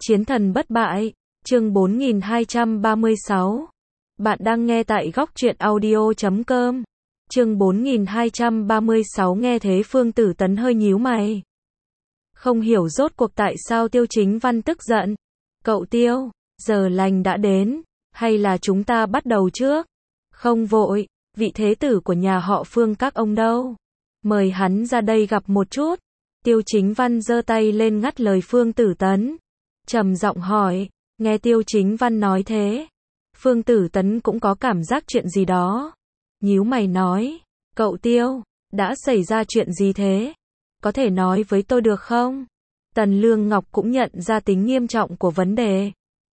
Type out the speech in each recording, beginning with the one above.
Chiến thần bất bại, chương 4236. Bạn đang nghe tại góc truyện audio.com. Chương 4236 nghe thế Phương Tử Tấn hơi nhíu mày. Không hiểu rốt cuộc tại sao Tiêu Chính Văn tức giận. Cậu Tiêu, giờ lành đã đến, hay là chúng ta bắt đầu trước? Không vội, vị thế tử của nhà họ Phương các ông đâu? Mời hắn ra đây gặp một chút. Tiêu Chính Văn giơ tay lên ngắt lời Phương Tử Tấn. Trầm giọng hỏi, nghe Tiêu Chính Văn nói thế. Phương Tử Tấn cũng có cảm giác chuyện gì đó. Nhíu mày nói, cậu Tiêu, đã xảy ra chuyện gì thế? Có thể nói với tôi được không? Tần Lương Ngọc cũng nhận ra tính nghiêm trọng của vấn đề.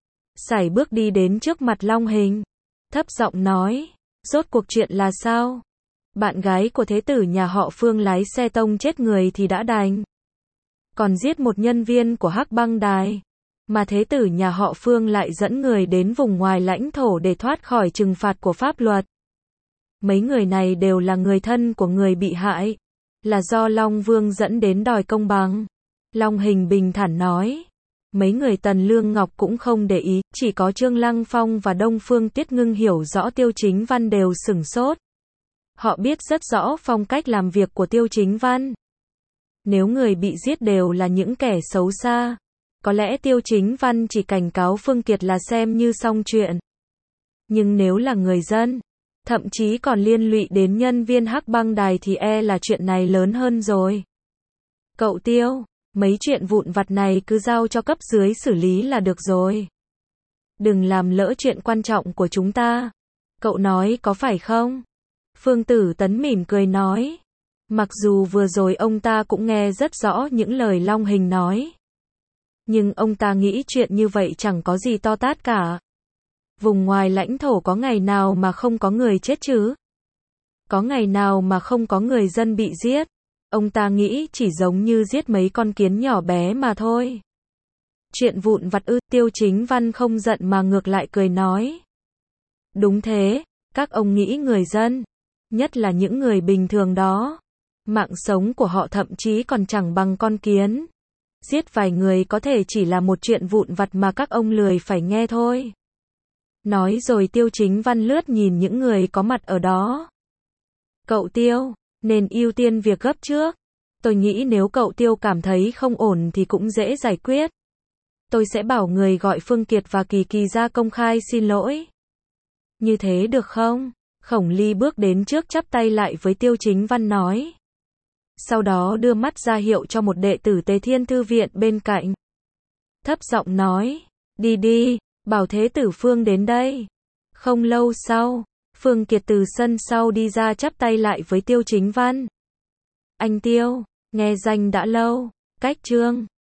Sải bước đi đến trước mặt Long Hình. Thấp giọng nói, rốt cuộc chuyện là sao? Bạn gái của thế tử nhà họ Phương lái xe tông chết người thì đã đành. Còn giết một nhân viên của Hắc Băng Đài. Mà thế tử nhà họ Phương lại dẫn người đến vùng ngoài lãnh thổ để thoát khỏi trừng phạt của pháp luật. Mấy người này đều là người thân của người bị hại. Là do Long Vương dẫn đến đòi công bằng. Long Hình bình thản nói. Mấy người Tần Lương Ngọc cũng không để ý, chỉ có Trương Lăng Phong và Đông Phương Tiết Ngưng hiểu rõ Tiêu Chính Văn đều sửng sốt. Họ biết rất rõ phong cách làm việc của Tiêu Chính Văn. Nếu người bị giết đều là những kẻ xấu xa, có lẽ Tiêu Chính Văn chỉ cảnh cáo Phương Kiệt là xem như xong chuyện. Nhưng nếu là người dân, thậm chí còn liên lụy đến nhân viên Hắc Băng Đài thì e là chuyện này lớn hơn rồi. Cậu Tiêu, mấy chuyện vụn vặt này cứ giao cho cấp dưới xử lý là được rồi. Đừng làm lỡ chuyện quan trọng của chúng ta. Cậu nói có phải không? Phương Tử Tấn mỉm cười nói. Mặc dù vừa rồi ông ta cũng nghe rất rõ những lời Long Hình nói. Nhưng ông ta nghĩ chuyện như vậy chẳng có gì to tát cả. Vùng ngoài lãnh thổ có ngày nào mà không có người chết chứ? Có ngày nào mà không có người dân bị giết? Ông ta nghĩ chỉ giống như giết mấy con kiến nhỏ bé mà thôi. Chuyện vụn vặt ư? Tiêu Chính Văn không giận mà ngược lại cười nói. Đúng thế, các ông nghĩ người dân, nhất là những người bình thường đó, mạng sống của họ thậm chí còn chẳng bằng con kiến. Giết vài người có thể chỉ là một chuyện vụn vặt mà các ông lười phải nghe thôi. Nói rồi Tiêu Chính Văn lướt nhìn những người có mặt ở đó. Cậu Tiêu, nên ưu tiên việc gấp trước. Tôi nghĩ nếu cậu Tiêu cảm thấy không ổn thì cũng dễ giải quyết. Tôi sẽ bảo người gọi Phương Kiệt và Kỳ Kỳ ra công khai xin lỗi. Như thế được không? Khổng Ly bước đến trước chắp tay lại với Tiêu Chính Văn nói. Sau đó đưa mắt ra hiệu cho một đệ tử Tề Thiên Thư Viện bên cạnh. Thấp giọng nói, đi đi, bảo thế tử Phương đến đây. Không lâu sau, Phương Kiệt từ sân sau đi ra chắp tay lại với Tiêu Chính Văn. Anh Tiêu, nghe danh đã lâu, cách chương